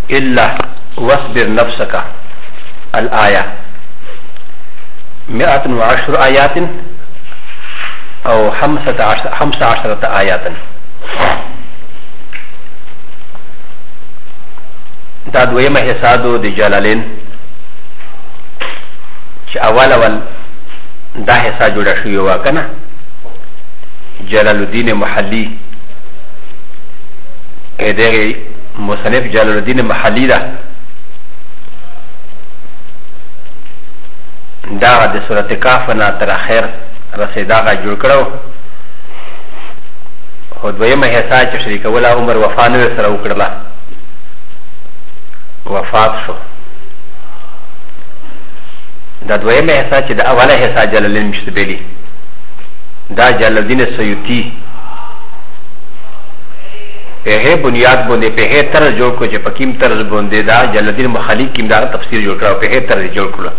إلا واصبر نفسك الآية 110 آيات أو 15 آيات. دا دویمه حسادو دی جلالین چه اول دا حسا جوڑا شویو واکنا جلال الدین محلی ایدهی مصنف جلال الدین محلی دا دا د صورت کافنا تر اخر رسیداغا جوڑ کرو خود دویمه حسا چه شریکولا عمر وفانو سر وکرلا وفات شو. دا دویمه حصہ چې د اوله حصہ جلالین مشتبلی دا جلال الدین سیوطی په بنیاد باندې په طرز جوړ کو چې پکیم طرز باندې دا جلال الدین مخالف کیم دا تفسیر جوړ کړو په طرز جوړ کړو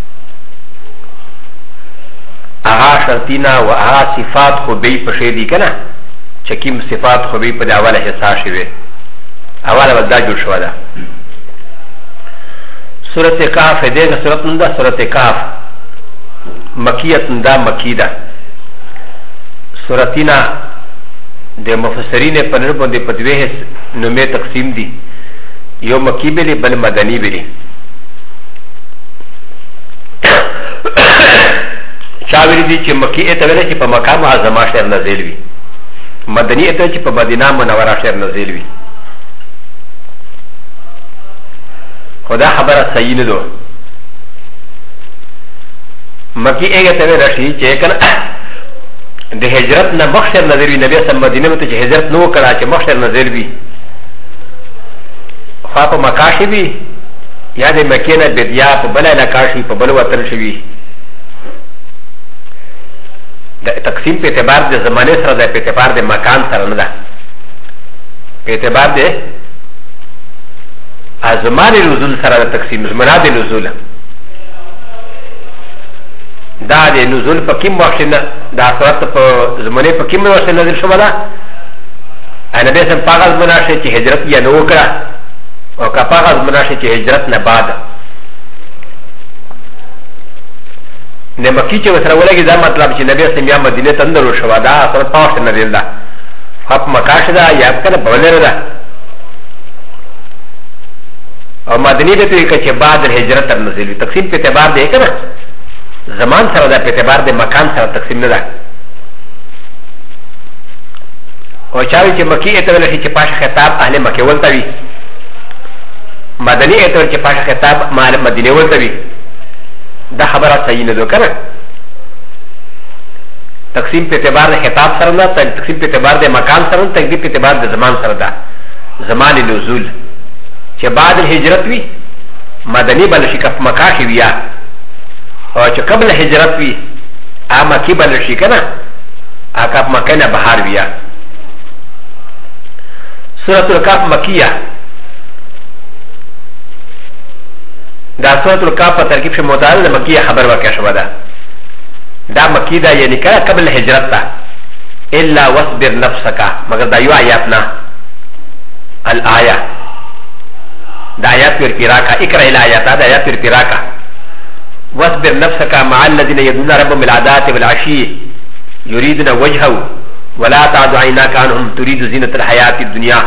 هغه شرطینا او هغه صفات خو به په شی دي کنه چې کیم صفات خو به په اوله حصہ شوی اوله ودا جوړ شو دا سورة كاف دينا سورة ندا سورة كاف مكية ندا مكيدة سورتنا دي مفسرين پنربون دي پدوه نمي تقسيم دي يو مكي بلي بل مدني بلي چاوری دي چه مكي اتوله چه پا مقام عظما شهر نزل وي مدني اتوله چه پا مدينة منورة شهر نزل وي خدا خبره صحیح نه دو مکی ایگه تاوی رشی چه کن ده هجرت نه مخشر نظر بی نبی اصلا مدینه بتا چه هجرت نو کرا چه مخشر نظر بی خواه پا مکاشی بی یا ده مکینه بدیا پا بلا لکاشی پا بلا وطن شوی ده تقسیم پی اعتبار ده زمانه سر ده پی اعتبار ده مکان سر نده پی اعتبار ده زمان نزول سره تقسیم زمانه د نزول دا د نزول په کوم وخت نه دا صورت په زمانه په کوم وخت نازل شوه دا انا به سم پاغاز مناشه چې هجرت یا نو کړه او کا پاغاز مناشه چې هجرت نه بعد نه مکی چې وسره ولګي دا مطلب چې نبی سم یا مدینه ته اندر شوه دا صورت په وخت نه دی دا خپ مکاشه دا یا کنه بولره دا او مدنی به توی که بعد الهجرت تر نزل تقسیم په اعتبار دی کنه زمان سره دا په اعتبار د مکان سره تقسیم نه ده او چاوی چې مکی اعتبار شي چې پاشه خطاب اهل مکه ولته وي مدنی اعتبار چې پاشه خطاب مال مدینه ولته وي دا خبره صحیح نه ده کنه تقسیم په اعتبار د خطاب سره نه تقسیم په اعتبار د مکان سره نه تقسیم په اعتبار د زمان سره ده زمان نزول چې بعد الهجرت وي مدني بل شي کف مکاشي ویا او چې قبل الهجرت وي اما کی بل شي کنه اکف مکنه بهار ویا سورۃ الکاف مکیه دا سورۃ الکاف په ترکیب شه متعال مکیه خبر ورکړه شو دا مکیده یعنی کله قبل الهجرت تا الا واصبر نفسك مگر دا یو آیاتنا الايه دا آیات پر پیراکا اقرأ الآیات دا آیات پر پیراکا واصبر نفسك مع الذين يدعون ربهم بالعداة والعشي يريدون وجهه ولا تعد عيناك عنهم تريد زينة الحياة الدنيا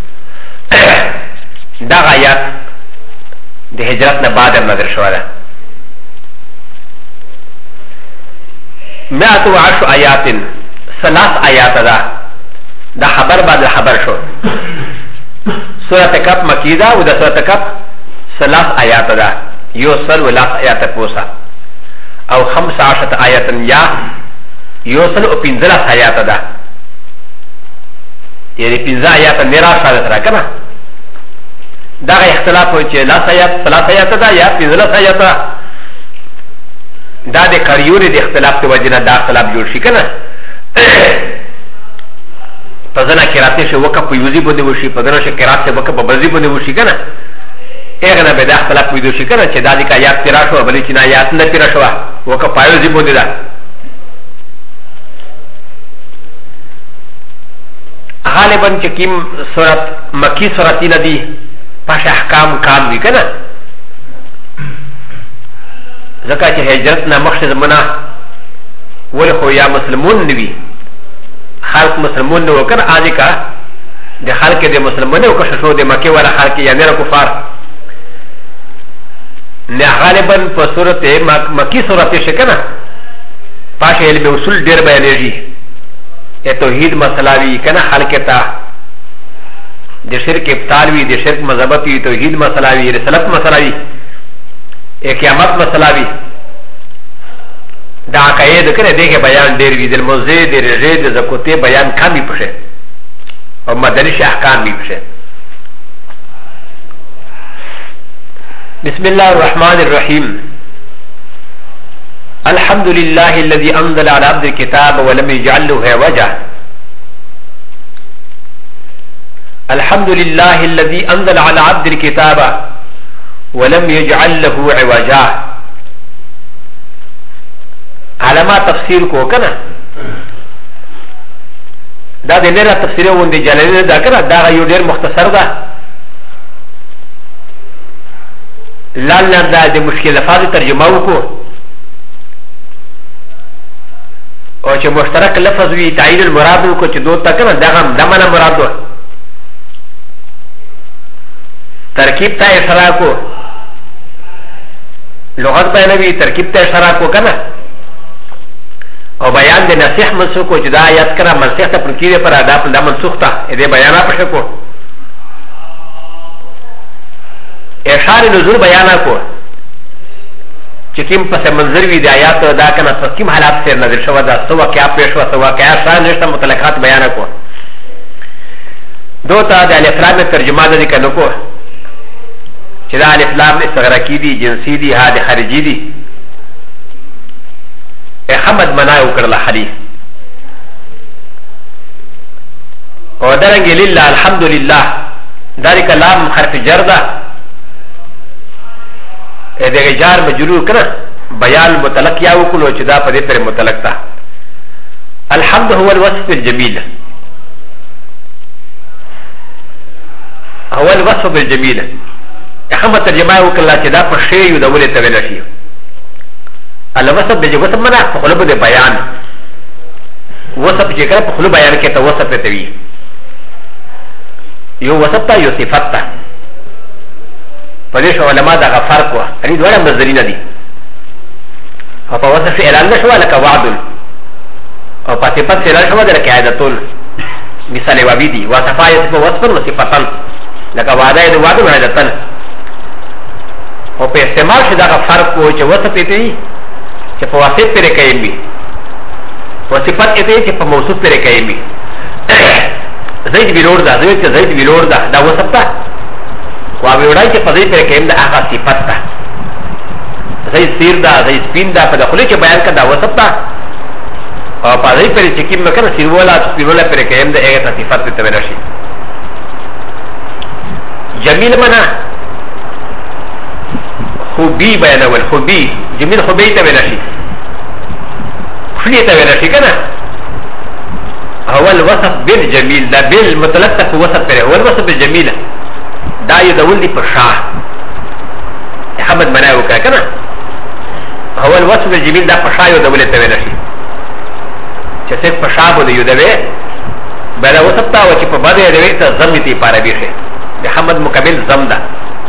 دا آیات دا هجرتنا بعد نظر شوالا 110 آیات 3 آیات دا خبر بعد خبر شو سورة كف مكيدة ودا سورة كف 3 آيات دا يوصل ولا آيات بوسا أو 15 آيات يا يوصل و 15 آيات دا يعني 15 آيات نرى شادت را كنا دا اختلاف هو چه 3 آيات دا يا 15 آيات دا دا قريون دا اختلاف دا وجنا دا اختلاف جوڑ شي كنا پزنا کراته شو وکه په یوزي باندې وشي پزنا شو کراته وکه په بزي باندې وشي کنه اغه نه به دا خپل په یوزي کنه چې دا د آیات تیرا شو بلې چې نه آیات نه تیرا شو وکه په یوزي باندې دا غالبا چې کیم سورت مکی سورتی ندی پاش احکام کام وی کنه ځکه چې هجرت نه مخکې زمونه ولې خو یا مسلمون نه وي خلق مسلمون نه وکړ آدي کا د خلق د مسلمانې وکړ شو د مکې ولا خلق یا نه کفار نه غالبا په صورت مکی صورت شي کنه پاش علم اصول ډیر بیانېږي ا توحید مسله وی کنه خلق ته د شرک ابطال وی د شرک مذهبت وی توحید مسله وی رسالت مسله وی قیامت مسله وی دا عقاید کنه دغه بیان ډیر وی د موزه د رجه د زکوته بیان کمی پشه او مدني احکام وی پشه بسم الله الرحمن الرحيم الحمد لله الذي انزل على عبد الكتاب ولم يجعل له عوجا الحمد لله الذي انزل على عبد الكتاب ولم يجعل له عوجا على ما تفسير کو کنا دا د نره تفسیر وندي جلالین دا کنا دا یو ډیر مختصر ده لال دا د مشکل الفاظ ترجمه وکړو او چې مشترک لفظ وی تعین المراد کو چې دوه تکنه دا معنا مراد و ترکیب ته اشاره کو لغت بیانوي ترکیب ته اشاره کو کنه او بیان د نصیح منسوخ کو چې دا آیات کړه منسوخ ته پر کیږي پر ادا په منسوخ ته دې بیان پښه کو اشاره نزول بیان کو چې کوم پس منظر وی د آیات دا کنه په کوم حالات سره نظر شو دا سو واقعیا پیښ و سو واقعیا شان نشته متلقات بیان کو دوته د الف لام ترجمه ده کنه کو چې دا الف لام استغراقی دي جنسی دي ها د خارجي دي احمد منا وکړه حدیث او درنګ لله الحمدلله ذالک لام حرف جر ده دغه جار مجرور کړه بیان متلق یا وکړو چې دا په دې پر متلق ده الحمد هو الوصف الجميل هو الوصف بالجميل احمد ترجمه وکړه چې دا په شی یو د ولې ته ویل شي الوصف بالجميل معنا په خلب د بیان وصف چې کړه په خلب بیان کې ته وصف ته وی یو وصف ته یو صفت ته پدې شو علماء دا فرق وا ان دوه مصدرین دي او په وصف اعلان نشو لکه وعد او په صفت اعلان شو لکه قاعدتون مثال وابي دي وصفایت په وصف او صفتن لکه وعده د وعد او قاعدتن او په استعمال شدا کا فرق کو چې وصف ته وي چې په وصف پر کوي وي او صفت ته چې په موصوف پر کوي وي زید ویلور دا زید ویلور دا وصف ته و ا ویوړای چې په دې پر کې د هغه صفت ده زي سیر ده زي سپین ده په داخلي کې بیان کړه وصف ده او په دې پر چې کې مکر سیرولا سپیرولا پر کې د هغه صفت ته ویل شي جمیل معنا خوبي بیانول خوبي جمیل خوبي ته ویل شي خلی ته ویل شي کنه هو الوصف بالجميل ده بالمطلق ته وصف پر هو الوصف بالجميل دا یو دول دی پر شاه احمد منا وکړه کنه هو الوصف الجميل دا پر شاه یو دول ته ویل شي چې څه پر شاه بده یو دوی بل وصف تا و چې په باندې دوی ته زم دي پاره بیخه محمد مکمل زم ده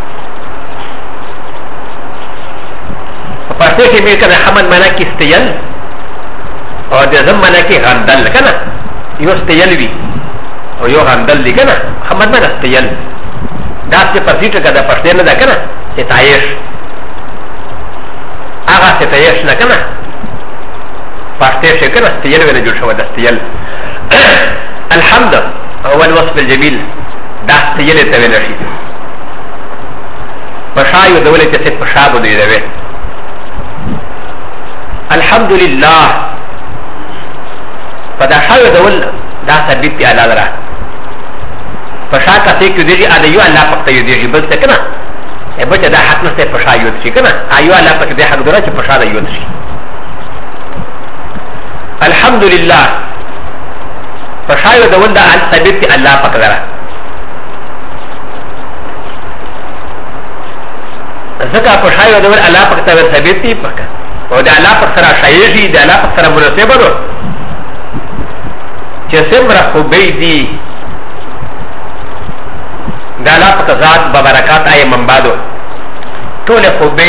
په پاسه کې مې کنه محمد منا کې استیل او د زم منا کې غندل کنه یو استیل وی او یو غندل دی کنه محمد منا استیل دا چې په فیټه کې د پښتنه نه ده کنه چې تایش هغه چې تایش نه کنه پښتې چې کنه استیل ولا جوړ شو د استیل الحمد هو الوصف الجميل دا استیل ته ویل شي پښایو د ولې چې پښابو دی دی الحمدلله فدا شایو د ول دا ثابت دی الله لرا پشا کته کې دیږي ا د یو الله پکته یو دیږي بل څه کنه ا بچا دا حق نشته پشا یو شي کنه ایو الله پکته دی حق درا چې پشا دا یو شي الحمدلله پشا یو د ول دا ثابت دی الله پکته لرا ځکه په شای د الله پاک ته ثابت دي پک او د الله پاک سره شایشي د الله پاک سره مناسبه ده چې سمره خو به دي د الله پاک ذات برکات آی منبادو ټول خو به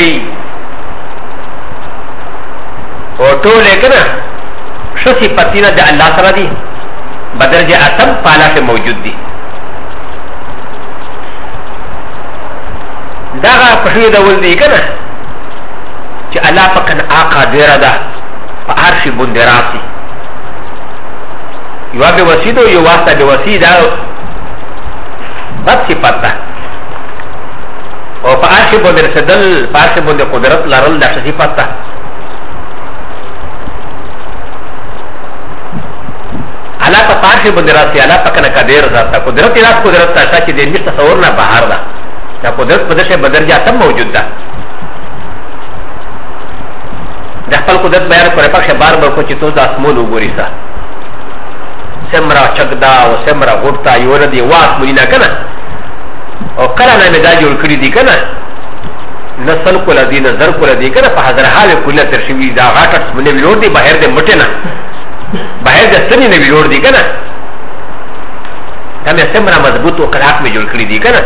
او ټول کنه شسی پتینا د الله سره دي بدرجه اتم پالا سے موجود دي داغه پښې د ول دي کنه چې الله پاک آقا ډیر ده په عرش باندې راسي یو به وسیدو یو واسطه به وسیدا بد صفات ده او په عرش باندې رسدل په عرش باندې قدرت لرل د صفات ده الله په عرش باندې راسي الله پاک نه قدیر ذات قدرت راز قدرت ته چې د دې تصور نه بهر ده دا قدرت په دغه بدرجه تم موجود ده د خپل قدرت بیان کړي پښه بار بار کو چې تو د اسمون وګوري سا سمرا چګدا او سمرا غوټا یو ردی واس مونږ کنه او کله نه مزاج جوړ کړی دي کنه نسل کول دي نظر کول دي کنه په حاضر حال کله ترشوی دا غاټټ مونږ ویلور دي بهر دې مټه نه بهر د سنې نه ویلور دي کنه دا مې سمرا مضبوط او کلاک مې جوړ کړی دي کنه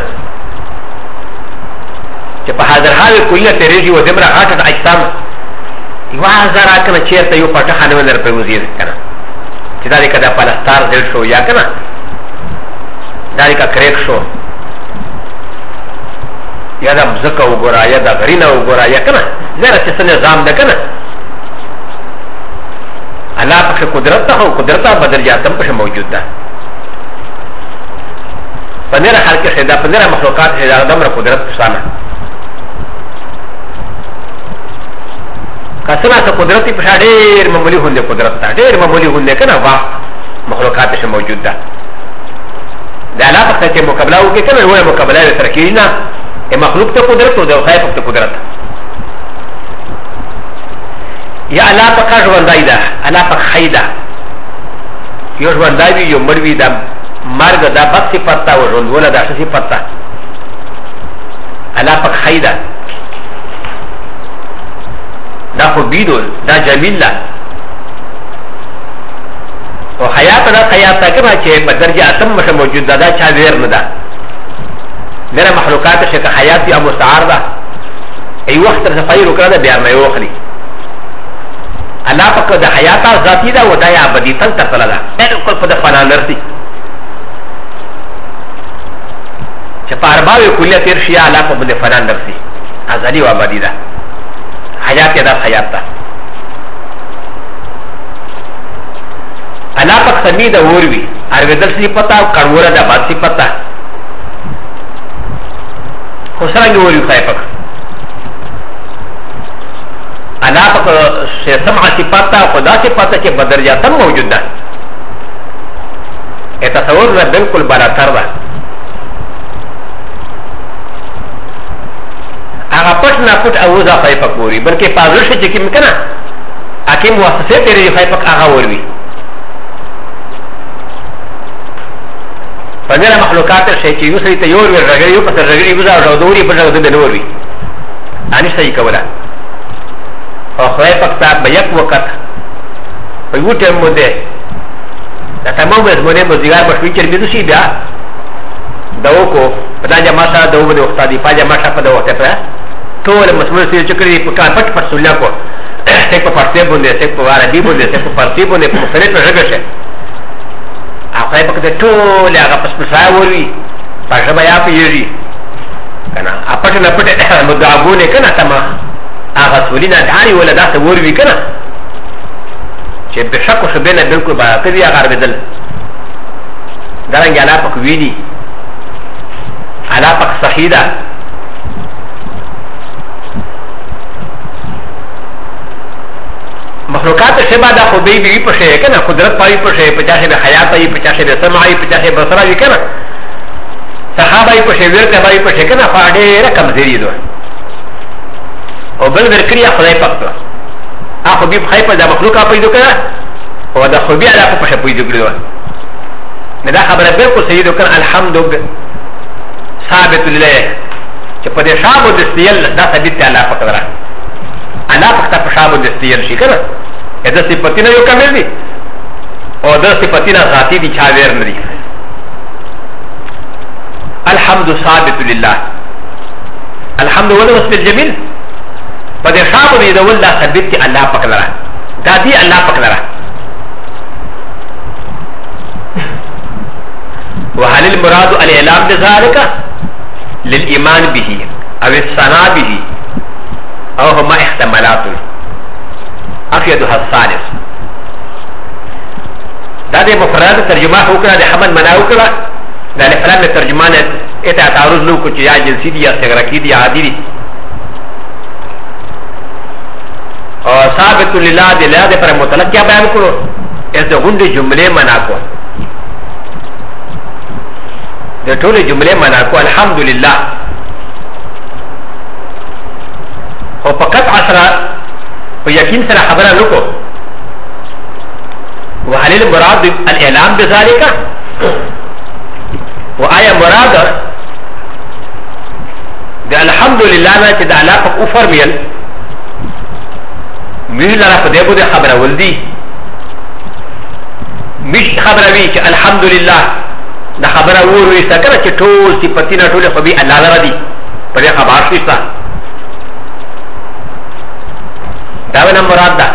چې په حاضر حال کله ترېږي و دمر غاټټ اجسام یو هزار کنه چیرته یو پټه خانه ولر په وزیر کنه چې دا دې کده پلستار دل شو یا کنه دا دې کا کریک شو یا دا مزکه وګورا یا دا غرینا وګورا یا کنه زره چې څه نظام ده کنه الله په قدرت ته او قدرت ته بدل جاتم په موجود ده پنځه خلک شه دا پنځه مخلوقات شه دا دمر قدرت شامل کسنا ته قدرتي په ډېر معمولی هونه قدرت ته ډېر معمولی هونه کنه وا مخلوقات شه موجود ده د الله په څیر مقابله وکړي کنه وایي مقابله تر کې نه مخلوق ته قدرت او د خدای په قدرت یا الله په کار ژوندای ده الله په خیدا یو ژوندای وي یو مړ وي دا مرګ دا بد صفت او ژوندونه دا صفت ده الله په خیدا دا خو بیدول دا جمیل ده او حیات دا حیات تا کنه چې په درجه اتم مشه موجود ده دا چا ویر نه ده میرا مخلوقات شکه حیات یا مستعار ده ای وقت صفای وکړه ده بیا مې وخلی الله پاک د حیات ذاتی ده او دا یا ابدی تل تل ده بالکل په د فنا نرسي چې په ارباوی کلیه تیر شي الله په د فنا نرسي ازلی او ابدی ده حیات یا دا حیات ده الله پاک سمی ده وروي ارویدل سی پتا کړوره ده باسی پتا خو څنګه وروي خای پاک الله پاک سمع صفاتا خدا صفاتا چې بدر جاتم موجود ده تصور ده بالکل بالاتر ده هغه پټ نه پټ اوزه خای پاک وروي بلکې پازل شي چې کوم کنه اکی مؤسسه تیرې خای پاک هغه وروي فنر مخلوقات شي چې یو سړي ته یو ور راغلی یو پتر راغلی یو ځای راوړي په ځای د نور وي اني صحیح کوله او خدای پاک ته به یک وخت په یو ټیم باندې دا تمام زمونه مزګار بشوي چې بده شي بیا دا وکړو په دا جما سره دا وبده وخت دی په جما سره په دا وخت په ټول مسمر سي چې کړی په کار پټ پټ سولیا کو څه په فارسی باندې څه په عربي باندې څه په فارسی باندې په مختلف ژبه شه هغه په دې ټول هغه پس پسای وروي پښه بیا پیږي کنه اپټ نه پټ مدعوونه کنه تمه هغه سولینا داري ولا داسه وروي کنه چې بشک خو به نه بالکل با کوي هغه بدل درنګ علا پک ویلي علا پک صحیح مخلوقات شبه دا خو بی بی پشه کنه قدرت پای پشه پچاشه به حیات ای پچاشه به سمعی پچاشه به بصره کنه صحابه ای پشه ورته بای پشه کنه فاډه رقم زری دو او بل ورکړي خدای پاک ته اخو بي خای په دا مخلوقات پیدا کړه او دا خو بیا دا پشه پیدا کړو نه دا خبره بالکل صحیح ده کنه الحمد ثابت لله چې چې په دې شابو د استیل دا ثابت دی الله پاک درا الله پاک ته په شابو د استیل شي کنه دا صفاتونه یو کامل دي او دا صفاتونه ذاتی دي چا ویر نه دي الحمد ثابت لله الحمد ولا وصف الجميل په دې شابو دې دا ولا ثابت دی الله پاک درا دا دی الله پاک درا وهل المراد الاعلام بذلك للايمان به او الثناء به او هما احتمالات افيدها الثالث دا د مفرد ترجمه وکړه د حمد منا وکړه د الفلام ترجمان اته تعرض لو کو چې یا جنسي دي یا استغراقي دي یا عادي دي او ثابت لله د لا د پر مطلق کیا بیان کړو اس د غونډې جمله منا کو د ټولې جملې معنا کو الحمدلله او فقط عشرة په یقین سره خبره وکړو وهل المراد الاعلام بذلك وایا مراد د الحمدلله نه چې د الله په او فرمیل مې لاره په دې بده خبره ولدي مش خبره وی چې الحمدلله دا خبره وروي سکه چې ټول صفاتونه ټول خو به الله لره دي په دې خبر شي دا ونه مراد ده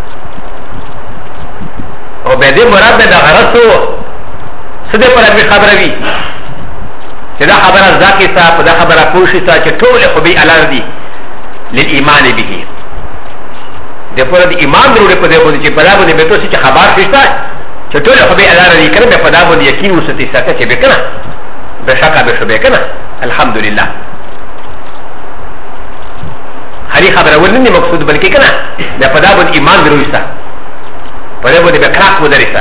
او به دې مراد ده دا غرض سده پر به خبره وي چې دا خبره ځکه صاحب دا خبره پوښي چې ټول خو به الله دي للایمان به د پر د ایمان ضروري په دې باندې چې په دا باندې به تاسو چې خبر شي چې ټول خو به الله لري کنه په دا باندې یقین وساتي سکه چې به کنه به شکه به شو به کنه الحمدلله هرې خبره ولني مقصود بلکې کنه دا په دا باندې ایمان ضروري ستا په دې باندې به کراک ودرېسته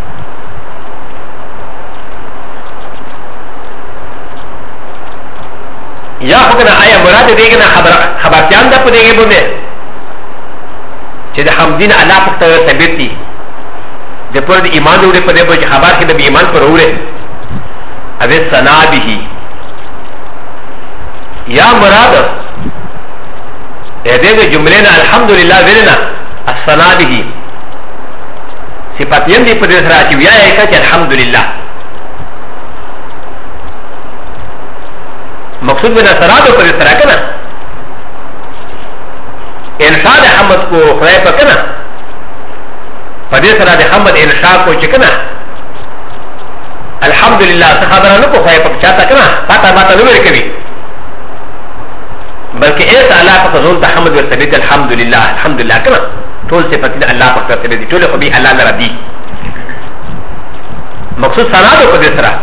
یا خو کنه آیا مراد دې کنه خبرتيان ده په دې باندې چې د حمدین الله په توګه ثابت دي د پر د ایمان وروړي په دې باندې خبر کې د ایمان پر وروړي اوی ثنا به یا مراد دې جملې نه الحمدلله ورنا الثنا به صفات یې په دې سره چې ویا یې چې الحمدلله مقصود بنا سرادو پر سره کنه انشاء حمد کو خدای په کنه فدې سره د حمد انشاء کو چې کنه الحمدلله څه خبره نه کو خدای په چاته کنه پاته ماته نه ورکوي بلکې ایت الله په ځول ته حمد ورته الحمدلله الحمدلله کنه ټول صفات الله په څیر دي ټول خو به الله لره دي مقصود سرادو په دې سره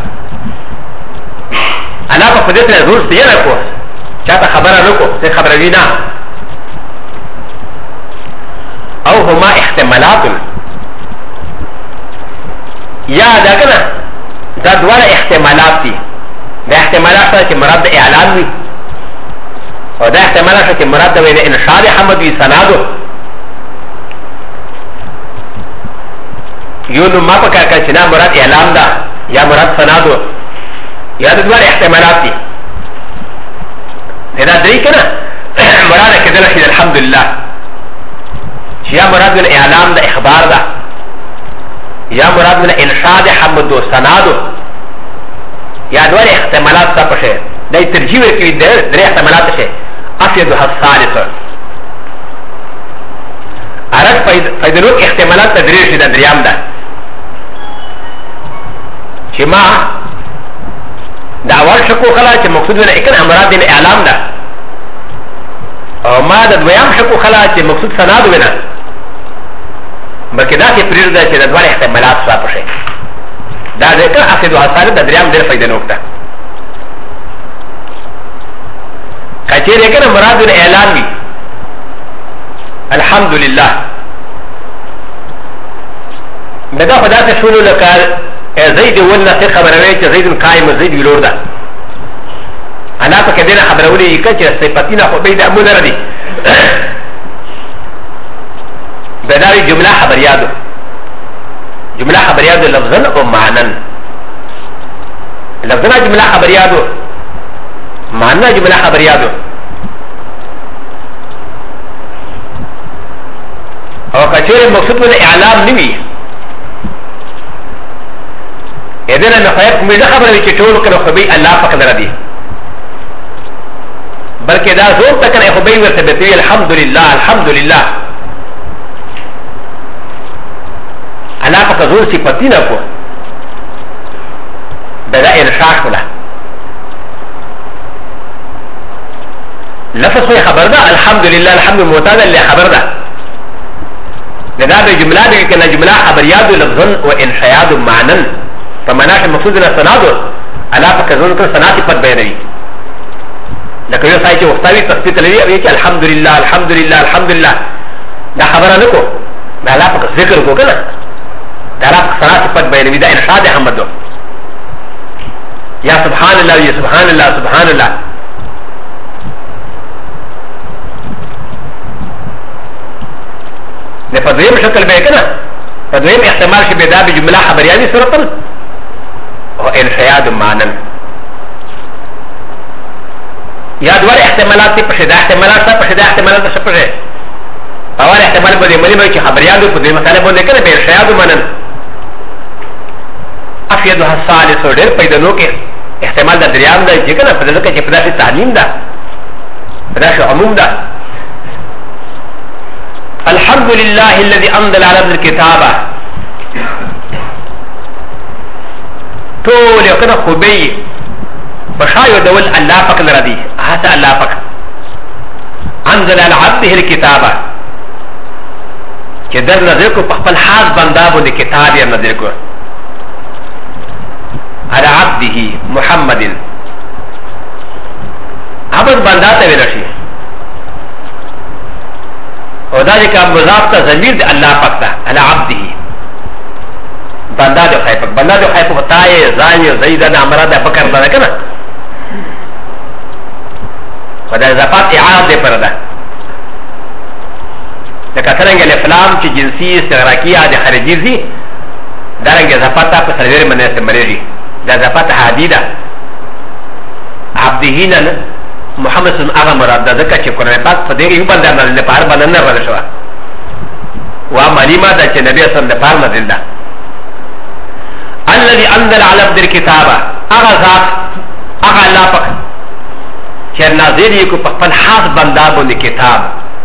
الله په دې سره زور څه نه کو چاته خبره نه کو څه خبره وینا او هما احتمالات یا دا کنه دا دواړه احتمالات دي دا احتمالات چې مراد د اعلان وي او دا احتمالات چې مراد د انشاء حمد وي سنادو یو نو ما په کار چې نه مراد اعلان ده یا مراد سنادو یا د دواړه احتمالات دي دا درې کنه مراد کېدل شي الحمدلله یا مراد من اعلام ده اخبار ده یا مراد من انشاء ده حمد و سنادو یا دوار احتمالات تا پشه ده ترجیح ورکوی در احتمالات شه افیدوها الثالثه عرض فیدنوک احتمالات تا دریش ده دریام ده چه ما ده اول شکو خلا چه مقصود من اکن امراد دین اعلام ده او ما ده دویام شکو خلا چه مقصود سنادو بنا بلکې دا چې پرېږده ده چې د دوه احتمالات صاف شي دا ذکر اخذ حاصل د دریم ډېر فائدې نوکته کچېرې کنه مراد الاعلان وي الحمدلله دا خو داسې شولو لکه زید ولنه څه خبره وی چې زید قائم زید ویلور ده انا په کې دې خبره ولې چې صفاتینه خو به د امر نه دي بداري جمله خبريادو جمله خبريادو لفظا او معنى لفظنا جمله خبريادو معنا جمله خبرياتو او كثير مقصود من اعلام نوي اذن انا خير من خبر وي چټول کنه خو به الله پاک درا دي بلکې دا زور تک نه خو به ورته به الحمدلله الحمدلله الله پاک زور صفتی نه کو دا ارشاد ولا لفظ خبر ده الحمدلله الحمد معتاد اللي خبر ده لذا بجمله دي كنا جمله خبريات لفظا وانشاءات معنا فمعناش المقصود لنا سنادو على فكذون كن سناتي قد بيني لكن يو سايتي وقتاوي تثبيت لي ابي الحمد لله الحمد لله الحمد لله ده خبر نكو ده على فك ذكر کو كنا ده على فك سناتي قد بيني ده انشاء ده حمد يا سبحان الله يا سبحان الله سبحان الله ده فدویم شکل به کنه فدویم احتمال شي به دا به جمله خبریانی صورتن او انشاء معنا یا دوار احتمالات په شدا احتمالات په شدا احتمالات څه په شدا اول احتمال به ملي به چې خبریانو په دې مسله باندې کنه به انشاء معنا افیدها الثالث ډېر پیدا نو کې احتمال د دریام ده چې کنه په دې کې په داسې تعلیم ده په داسې عموم ده الحمد لله الذي انزل على ابن الكتابه طول يقنا خبي بشايو دول الله فك الردي هذا الله فك انزل على عبده الكتابه كدر نظركم بخبل حاز بندابو لكتاب يا نظركم على عبده محمد عبد بندات ولشي وذلك مضاف ضمير الله پاک على عبده بندا جو خیفک بندا جو خیفک تای زانی زیدن امرا د بکر ده کنه ودا زفات اعاده ده پردا لکه څنګه الافلام چې جنسي استغراقیه د خارجي زی درنګ زفات په سرور منه سمریږي دا زفات حدیده عبدهین محمد صلی الله علیه مراد ده ځکه چې قرآن پاک په دې یو بندر نه لپاره باندې نه راځي شو وا معلومه ده چې نبی صلی الله علیه وسلم نازل ده الذي انزل على عبد الكتابه اغه ذات اغه الله پاک چې نازل یې کو په خپل خاص بندا باندې کتاب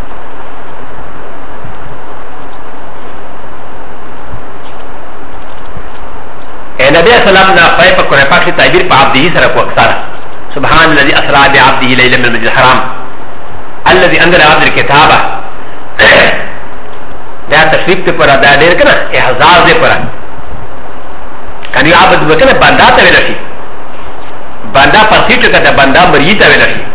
نبی صلی الله علیه وسلم په قرآن پاک کې تعبیر په عبده سره کو اکثر سبحان الذي اسرى بعبده ليلا من المسجد الحرام الذي انزل عبد الكتابه دا تشریف ته پر دا ډیر کنه احزاز دې پر کني عبد وکنه بندا ته ویل شي بندا پرسیټ کته بندا مریی ته ویل شي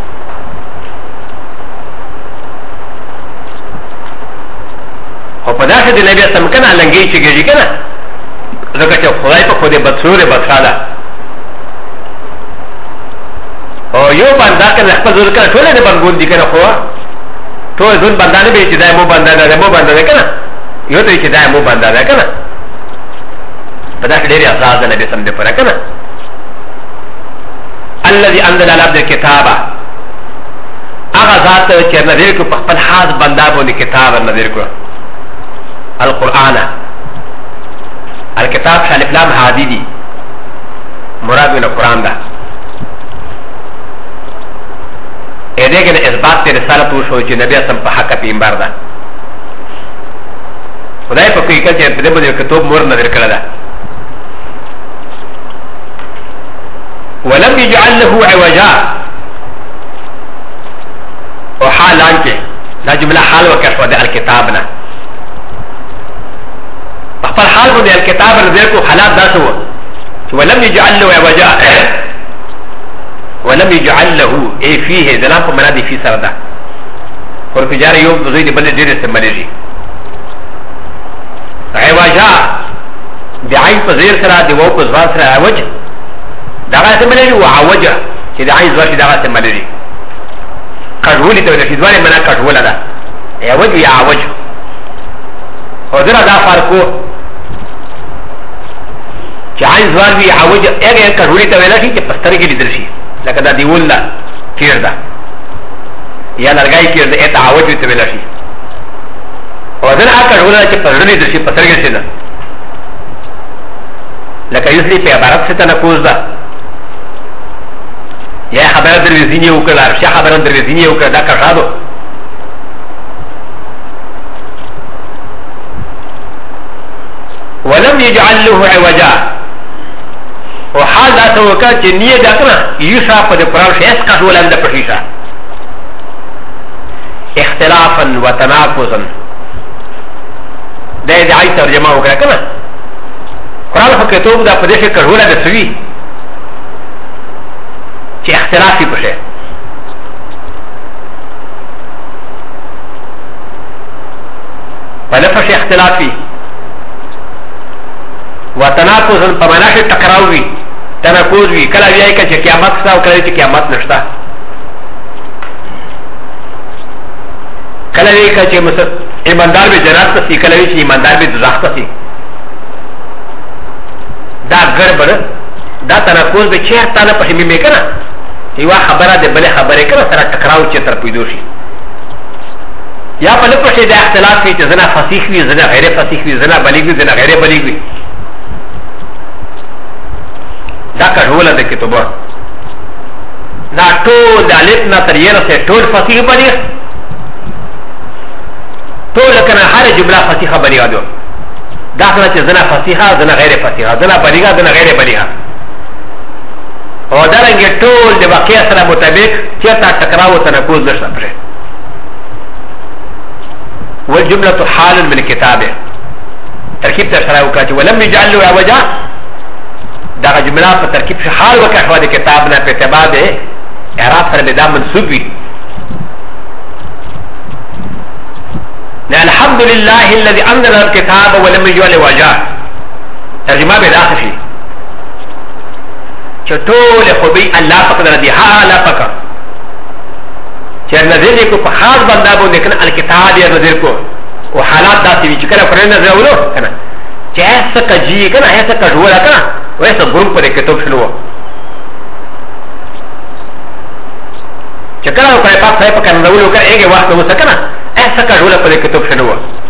او په داسې د نبی سم کنه لنګي چې ګیږي کنه ځکه چې خدای په خوده بدسوره بدخاله او یو بندا کنه خپل ځل کنه ټول نه بنګون دي کنه خو ټول ځل بندا نه به چې دای مو بندا نه مو بندا نه کنه یو ته چې دای مو بندا نه کنه په داسې ډېر اساس نه به سم دې پر کنه الذي انزل على عبد الكتابه هغه ذات چې نظر کو په خپل خاص بندا باندې کتاب نظر کو القرآن الكتاب الف لام هادي دي مراد من القرآن ده اده کنه اثبات ته رسالت وشو چې نبی اسلام په حق پیغمبر ده خدای په کوي چې په دې باندې کتاب مور نظر کړل ده ولم يجعل له عوجا وحالان کې دا جمله حال وکړه د الکتابنا په حال باندې الکتاب نظر کو حالات داسو ولم يجعل له عوجا ولم يجعل له اي فيه دلان کو منادي في سردا اور تجاره يوم زيد بل دير استعمالي عوجا بعين فزير سرا دي وو پزوان سرا عوج دغه استعمالي وعوجا چې د عين زوار دغه استعمالي کډولي ته د شیدوالي منا کډولا ده عوج یا عوج او دا فرقو چې عين زوار وی عوج هغه کډولي ته ویل شي چې پستر کې لیدل شي لکه دا دیول ده کیر ده یا لرګای کیر ده اتعوج ته ویل شي او ځنه اکړ ولا چې پرړنی د شي پترګل شي ده لکه یوسلی په عبارت څخه تنقوز ده یا خبره در وزینی وکړه ارشا خبره در وزینی وکړه دا کړه ولم يجعل له عوجا وحال ذات وكا جنيه داكنا يسرى قد قرار شيء قهولا عند فرشيشا اختلافا وتناقضا ده دعاي ترجمه وكا كنا قرار فكتوب دا قدش قهولا بسوي چه اختلافي بشه ولفش اختلافي وتناقض پمناش ټکراوي تناقض وی کله وی چې قیامت ستا او کله چې قیامت نشتا کله وی چې ایماندار به جنت ته سي کله وی چې ایماندار به دوزخ ته سي دا ګړبړ دا تناقض به چیرته نه پښې مې کنه یو خبره ده بل خبره کنه سره ټکراو چې تر پیدو شي یا په لپاره چې د اختلاف وی چې زنا فصیح وی زنا غیر فصیح وی زنا بلیغ وی زنا غیر بلیغ وی دا کټوله د کتابه دا ټول د الف نه تر یې سره ټول فصیح بلیغ ټول کنه هر جمله فصیحه بلیغ ده دا څنګه چې زنا فصیحه زنا غیر فصیحه زنا بلیغه زنا غیر بلیغه او دا رنګ ټول د واقع سره مطابق چې تا ټکراو تناقض نشته پره والجمله حال من كتابه ترکیب ته سره وکړي ولم يجعل له وجه دا جمله په ترکیب شه حال وکړه د کتاب نه په اعتبار ده اعراب سره دا منسوب وي الحمد لله الذي انزل الكتاب ولم يجعل له وجه ترجمه به داخل شي چټول خو به الله پاک درته ها الله پاک چې نظر کو په خاص بندا باندې کنه الکتاب یې نظر کو او حالات داسې چې کله پر نظر ولو کنه چې څه کجی کنه څه کډوله کنه وایسه ګروپ په کتاب شلو چې کله په پاک ځای په کنه ولو کنه هغه وخت وسه کنه څه کډوله په کتاب شلو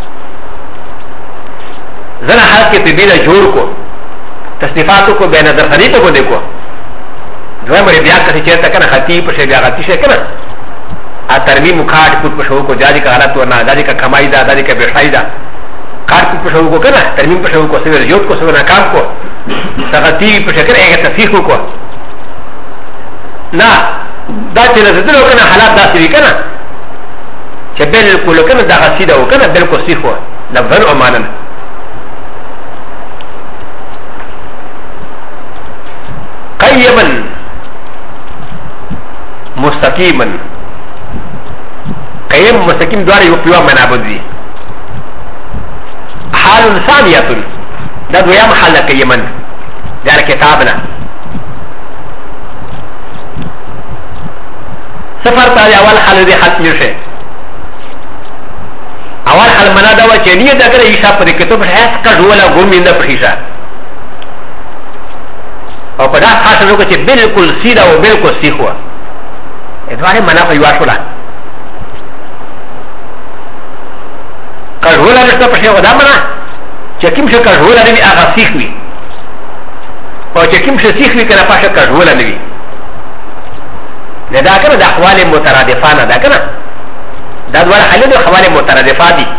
زنه حالت کې تبیله جوړ کو تصنیفاتو کو بین نظر خریته کو دیکھو دوی مری بیا کته چیرته کنه خطی په شی بیا غتی شي کنه ا ترمیم کاټ پټ پښو کو جادي کا حالت ورنا جادي کا کمائی دا جادي کا بشای دا کاټ پټ پښو کو کنه ترمیم پښو کو سویر جوت کو سویر ناکام کو سغتی په شکر هغه تصحیح کو نه دا چې نزدلو کنه حالات داسې وی کنه چې بالکل کنه دا غسیده وکنه بالکل صحیح و لفظ او معنا قيما مستقيما قيم مستقيم دوار يوقيوا منابذي حال ثانية دا دويا محل قيما دار كتابنا سفر تالي اول حال دي حال نشه اول حال منا دا وچنيه دا كره عيسى پر كتاب هيس کا دولا غوميندا پريشا او په دا خاصه نو چې بالکل سیده او بالکل صحیح و ادواره معنا په یو شولا کړهولا نشته په یو دا معنا چې کوم څه کړهولا دی هغه صحیح وي او چې کوم څه صحیح وي کنه پاشه کړهولا نه وي نه دا کنه د احوال مترادفانه دا کنه دا ډول حالت د احوال مترادفات دي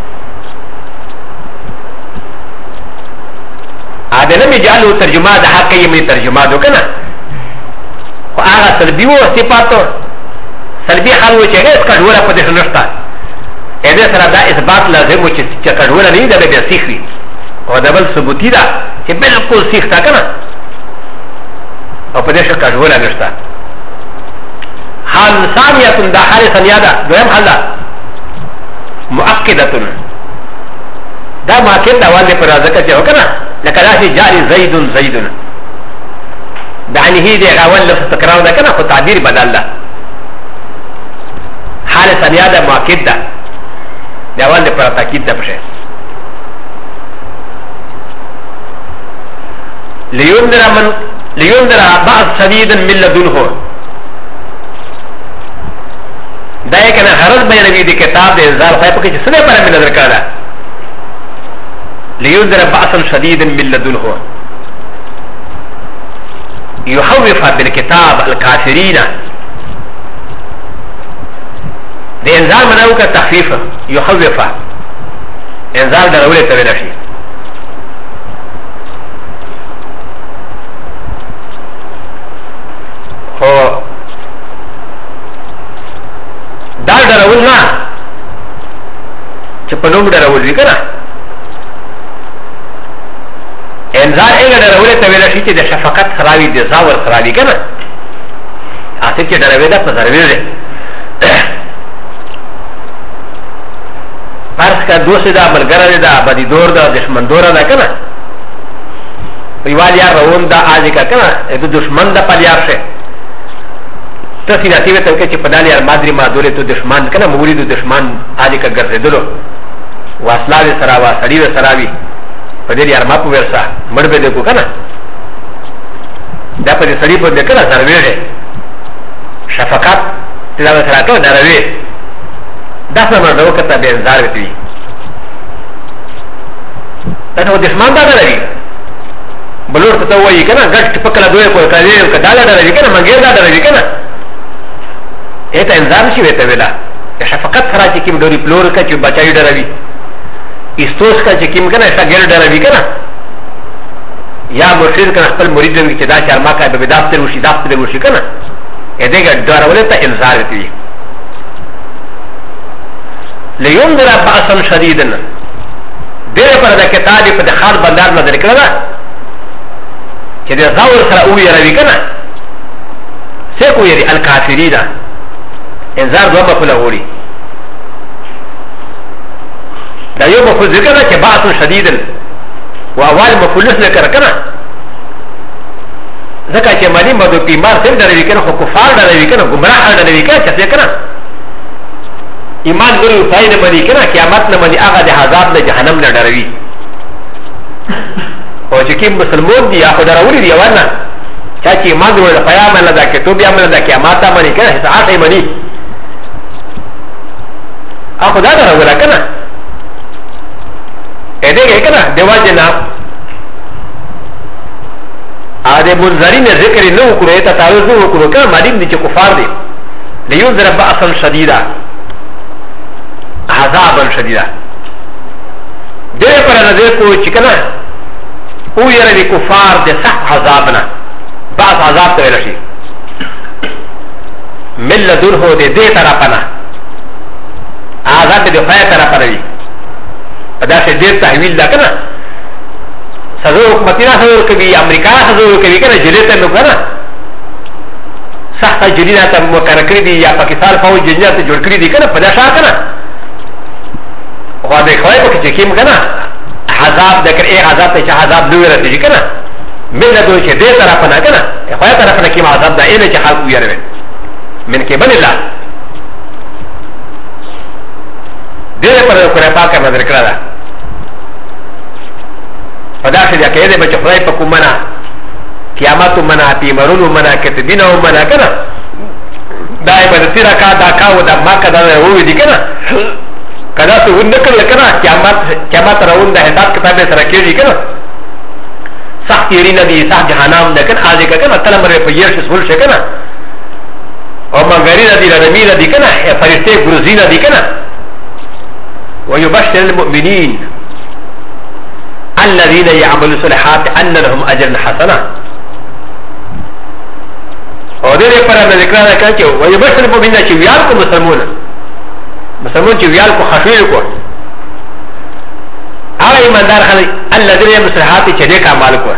هذا لم يجعله ترجمه ده حق يمي ترجمه دو كنا وآغا سلبي و صفاتو سلبي حال و چه اس کڑولا پدش نشتا اذا سر دا اثبات لازم و چه کڑولا نہیں دا بے سیخ وی و دا بل ثبوتی دا چه بلکل سیخ تا کنا و پدش کڑولا نشتا حال ثانیتن دا حال ثانیه دا دویم حال دا مؤکدتن دا ماکد دا والده پر رازقه چه وکنا لکه داسې جاري زید زید بعنه دې غوال لفظ تکرار ده کنه خو تعبیر بدل ده حال ثانیه ده مؤکد ده دا ول پر تاکید ده پشه لينذر من لينذر بعض شديدا من لدنه دا یې کنه غرض بیانوي د کتاب د انذار خدای پکې چې څه لپاره مې نظر کړی ده لينذر بعضا شديدا من لدنه يخوف بالكتاب الكافرين د انذار منو کا تخفیف يخوف انذار درولې ته ویل شي خو دا درول نه چې په نوم درول وی کنه انذار ایګه درولې ته ویل شي چې د شفقت خرابي د زاور خرابي کنه اته کې دروي دا په ضروري ده فرض کا دوست دا ملګری دا بدی دور دا دشمن دور دا کنه ویوال یار روان دا آج کا کنه د دشمن دا پلیار شه تسی نتیوه ته چې په دال یار مادری ما دوره تو دشمن کنه مولید دشمن آج کا ګرځیدلو واصله سره وا سړی سره وی په دې یار ما په ورسا مړ به دې کو کنه دا په دې سړی په دې کنه سروي شفقت تلاوت سره ته دروي دا څنګه دا وکړه به انذار وتی دا نو دشمن دا دروي بلور ته وایي کنه ګټ په کله دوی کوی کړي کدا دا دروي کنه منګي دا دروي کنه اته انذار شي وته ویلا شفقت سره چې کیم ډوري پلور کا چې بچای دروي استوس کا چې کیم کنه شاګر دروي کنه یا مرشد کنه خپل مرید وي چې دا چرما کا به بداف تر وشي داف تر وشي کنه اته ګډ درولې ته انذار وتی لينذر بأسا شديدا دیر پر دا کتاب په دخال بندار نظر کړه دا چې د زاور سره او یې کنه څه کو یې الکافرین انذار دوه مفعول وړي دا یو مفعول ذکر چې بأس شديدا او اول مفعول ذکر کنه ځکه چې مانی مدو بیمار څنګه درې کنه خو کفار درې کنه گمراه درې کنه چې کنه ایمان ګورو پای نه باندې کنه قیامت نه باندې هغه د عذاب د جهنم نه ډاروي او چې کوم مسلمان دی هغه ډاروري دی ورنه چې ایمان ګورو د قیامت نه دا کې تو بیا موږ د قیامت باندې کنه ساعت یې باندې هغه دا ډارول کنه اې دې کنه دیوا جنا ا دې منذرین ذکر نه وکړو ته تعرض نه وکړو کنه مالیم دي چې کفار دي لينذر بأسا شديدا عذابا شديدا دیر پر نظر کو چکنا او یعنی کفار دے سخت عذابنا بعض عذاب تو رشی مل دور ہو دے دے طرفنا عذاب دے خیر طرفنا بھی ادا سے دیر تحویل دا کنا سزو حکمتینا حضور کبھی امریکہ حضور کبھی کنا جلیتا نو کنا سخت جلینا تا مکرکری دی یا پاکستان فوج جنیا تا جوڑ کری دی کنا پدا شاہ کنا خواهد خواه پا که چکیم کنا عذاب دکر ای عذاب تا چه عذاب دوی رسی جی کنا من دو چه دیر طرفنا کنا خواه طرفنا کیم عذاب دا اینه چه خلق ویروه من که بن اللہ دیر پر قرآن پاک نظر کرده پدا شد که ایده بچه خدای پا کمنا قیامتو منا پیمرونو منا کتبینو منا کنا دا عبادتی رکا دا کاو دا ماکا دا روی دی کنا کدا تو ونکل کنا قیامت راون دا حساب کتاب سره کیږي کنا سخت یری ندی سخت جهنم ده کنا اځه کنا تلمره په یش سول شه کنا او مغری ندی رمی ندی کنا فرشته ګروزی ندی کنا ويبشر المؤمنين الذين يعملون الصالحات ان لهم اجرا حسنا او دې پر ذکر راکړه چې ويبشر المؤمنين چې ویال کو مسلمانان مسلمان چې ویال کو خشوی کو هغه ایماندار خلک الذين يعملون الصالحات چې دې کمال کو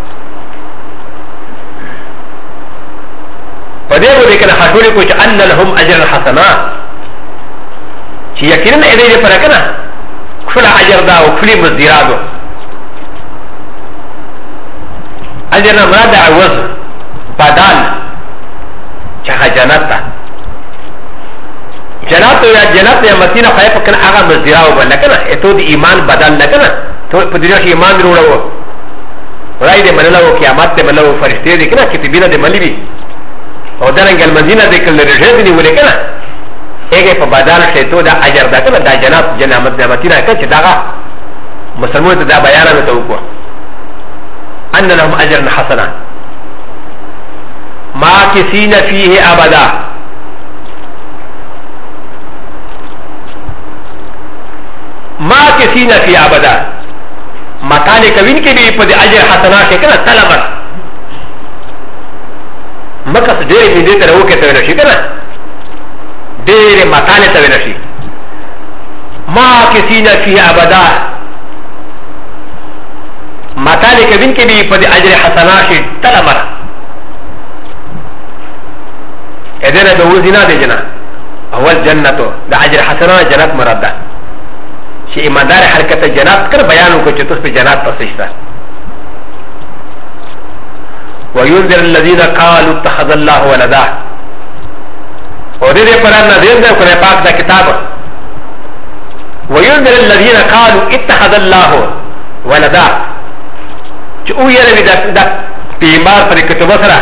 په دې وړي کې خشوی کو چې ان لهم اجرا حسنا چې یقینا دې پر کنه خپل اجر دا او خپل مزدیرادو اجر نه مراد عوض بدل چې جنت ته جنات یا جنات یا مدینه خای په کنه هغه مزدیراو باندې کنه اته د ایمان بدل نه کنه ته په دې کې ایمان وروړو خدای دې منلو قیامت دې منلو فرشتي دې کنه کتابونه دې ملي وي او درنګ المدینه دې کله رجه دې ولې کنه هغه په بدل شي ته دا اجر دا کنه دا جنات جنامت نعمتونه کړه چې دا مسلمان ته دا بیان نه وکړو ان لهم اجر حسنا ما کسین فيه ابدا ما کسین فيه ابدا مکان کوین کې به په اجر حسنا کې کنه طلب مکه ډېر دې ته راوکې ته نشي کنه ډېر مکان ته نشي ما کسین فيه ابدا مکان کوین کې به په اجر حسنا کې طلب اذن بوزنا دي جنا اول جنتو دا اجر حسنا جنت مراد ده شي ایماندار حرکت جنات کر بیان کو چې تاسو په جنات پسشتا وينذر الذين قالوا اتخذ الله ولدا اور دې پر ان دې د قرآن پاک دا کتاب وينذر الذين قالوا اتخذ الله ولدا چې او یې دا پیغمبر پر کتاب سره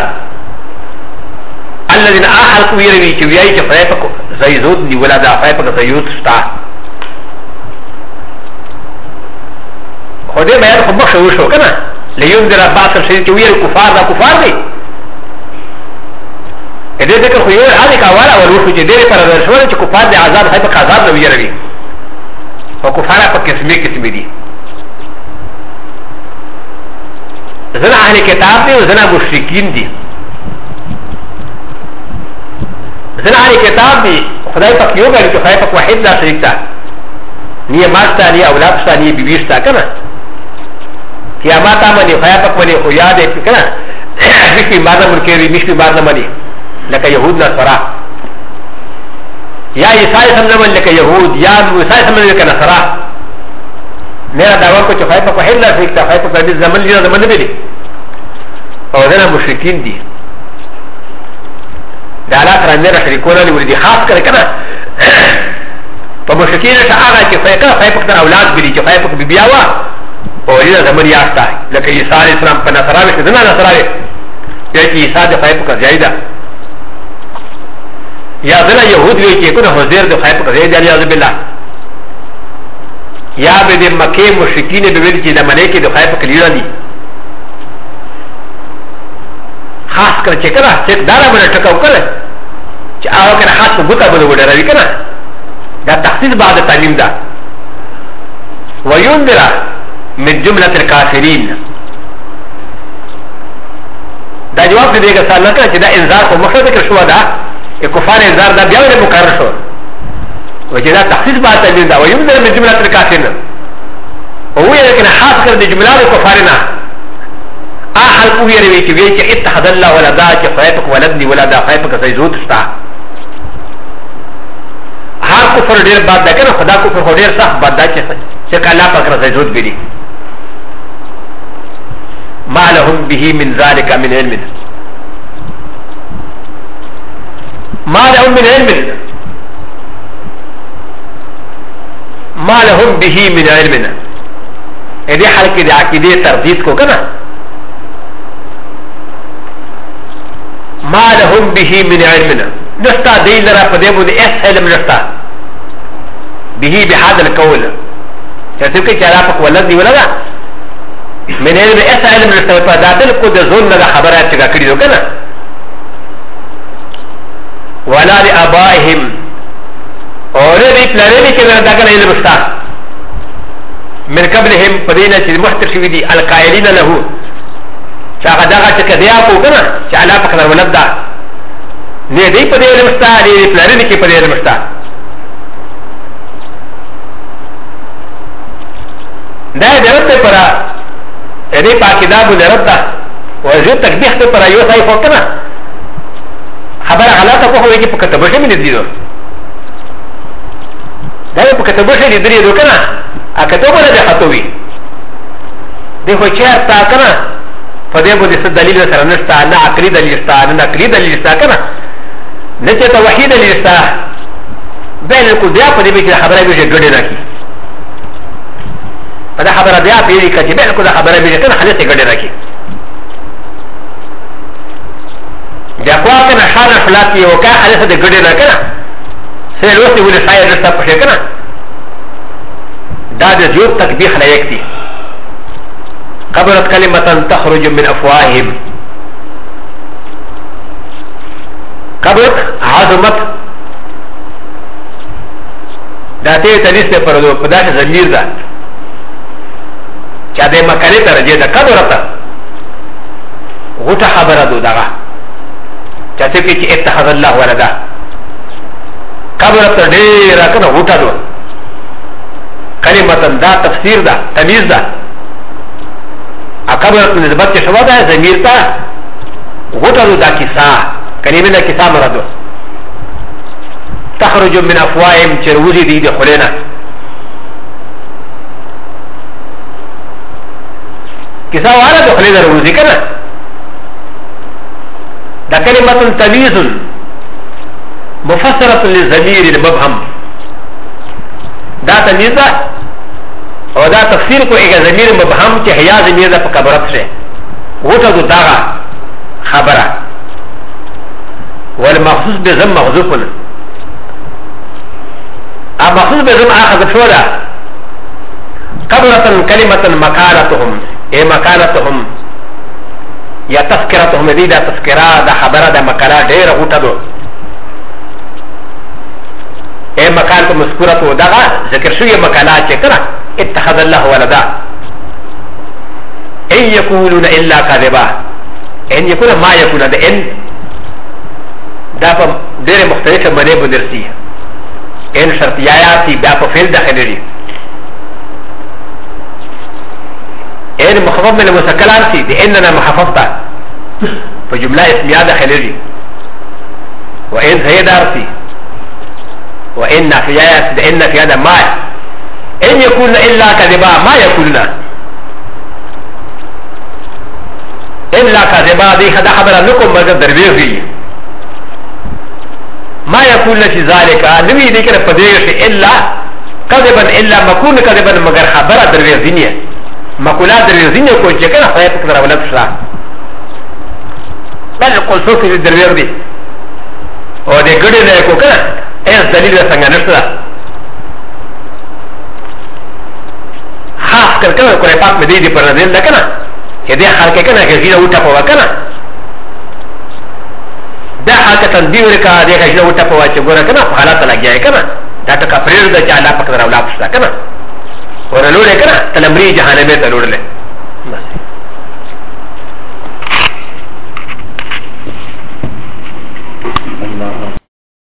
الذين احلقوا يروي چې ویای چې فایپک زیزود دی ولدا فایپک زیود شتا خو دې بیان خو مخ شو کنه لينذر بعض الشيء چې ویل کفار دا کفار دي دې دې خو یو هغه کاواله ورو چې دې پر رسول چې کفار دي عذاب فایپک عذاب نه ویروي او کفار په قسمه قسمه دي زنا اهل کتاب دي او زنا مشرکین دي زنا اهل کتاب دي خدای پاک یو غړي چې خدای پاک واحد لا شریک ده نیه ماستا نیه اولاد شتا نیه بیبیشتا کنه قیامت آمنی خدای پاک منی خو یاد ہے کنه مش بیمار نه منکری مش بیمار نه منی لکه یهود نصارا یا عیسی سم نه من لکه یهود یا عیسی سم نه لکه نصارا نه دعوا کو چې خدای پاک واحد لا شریک ده خدای پاک د زمن لري زمن نه دی او زنا مشرکین دي دا الله سره نه شریکونه لري دي خاص کړه کنه په مشکین ته هغه چې فایپک تر اولاد بلی چې فایپک بیا وا او دې زمون یاستا لکه عیسی علیه السلام په نصراوي کې نه نصراوي چې عیسی د فایپک زیاده یا زنا يهود وی چې کنه حضور د فایپک زیاده علیه بالله یا به د مکه مشکین به ویل چې د ملائکه د فایپک لیدل دي خاص کر چې کله چې دارا باندې ټکاو کړي چې هغه کنه خاص په ګوتا باندې وډروي کنه دا تخصیص بعد تعلیم ده وينذر من جمله الكافرين دا جواب دې کې سوال نه کړ چې دا انذار خو مخه ذکر شو دا چې کفار انذار دا بیا ولې مقرر شو و چې دا تخصیص بعد تعلیم ده وينذر من جمله الكافرين او یې کنه خاص کر دې جمله کفارنا احل کو یې چې وی چې اتحد الله ولدا چې فایتک ولدنی ولدا فایتک زیزود شتا هر کفر ډیر باد ده کنه خدا کفر خو ډیر سخت باد ده چې الله پاک را زیزود بلی ما لهم به من ذلك من علم ما لهم من علم ما لهم به من علم دې حال کې د عقیدې تردید کو کنه ما لهم به من علمنا نستا دي لرا فديبو دي اس علم نستا به بهذا القول فتبقى كلامك ولدني ولدا من علم اس علم نستا فداتل كود زون لغا خبرات چگا کری دو کنا ولا لآبائهم اور دي پلانيني كنا داکن علم نستا من قبلهم فدينا چه محتر شوی دي القائلين له چاگه داگه چه کدیا کو کنا چه علا پکر ولد دا نه دی پا دی علمستا نه دی پلارینی که پا دی علمستا دا درد تی پرا دی پاکی دابو درد دا وزیو تکبیخ تی پرا یو سای فوق کنا خبر غلاتا کو ہوئی که پا کتبوشی می ندی دو دا پا کتبوشی ندی دو کنا اکتو بنا دی خطوی دی خوی چه تا کنا فدې بده څه دلیل سره نشته نه عقلي دلیل شته نه نقلي دلیل شته کنه نه چې توحید دلیل شته بالکل بیا په دې کې خبره به ګډه راکې په دا خبره بیا پیری کړي بالکل خبره به کنه خلاص ګډه راکې بیا کو کنه شان فلات یو کا حدیث د ګډه نه کنه سه لوستي ولې شاید رسته پښه کنه دا د جو تکبیح لایق دي قبرت کلمه تخرج من افواههم قبرت عظمت دا ته تنیس په پردو په داسې ضمیر ده چا د مکانې ته راځي دا قبرت غوټه خبره دو دغه چا ته چې اتخذ الله ولدا قبرت ډېر کنه غوټه دو کلمه دا تفسیر ده تمیز ده قبرت نسبت شوا ده ضمیر ته غوټه دو دا کیسه کلمه نه کیسه مرادو تخرج من افواههم چروزی دی خلینا کسا والا دو خلینا روزی کنا دا کلمت تمیز مفسرت للضمیر المبهم دا تمیز دا او دا تفسیر کو ایک ضمیر مبهم چه حیا ضمیر دا پا کبرت سے غوطا دو داغا خبرہ والمخصوص بزم مخصوص مخصوص بزم آخذ شودا قبلة كلمة مكانتهم اي مكانتهم یا تذکرتهم دی دا تذکرہ دا خبرہ دا مکانہ دیر غوطا دو اي مكانت مذکورتو دا ذکر شوی مکانہ چکنا اتخذ الله ولدا ان يقولون الا كذبا ان يقول ما يقول دا ان دا پا دیر مختلف منی بندرسی ان شرطیاتی بیا په فعل داخلي دي ان مخفف من المسکلات سي دي اننا محففتا په جمله اسميه داخلي دي وان زيدار سي وان نافيات دي ان في هذا ما ان يكون الا كذبا ما يقولنا الا كذبا دي خدا خبر لكم مگر درويږي ما يقول في ذلك نبي ذكر فديش الا كذبا الا مكون كذبا مگر خبر درويزينيه مقولات درويزينيه کو چې کنه خدای په کړه ولت شرا بل قول سو في دروير دي او دې ګډه نه کو کنه اس دلیل څنګه نشته خاص کر کنه کوئی پاک مدي دي پر دې ده کنه چې دې خلک کنه کې زیره وټه په وکنه دا حالت تنبیه ورکا دیکھا جنہ وٹا پوا چه گورا کنا حالات لگ جائے کنا دا تکا پریر دا چه اللہ پاک در اولا پشتا کنا ورہ لوڑے کنا تلمری جہانے میں تلوڑ لے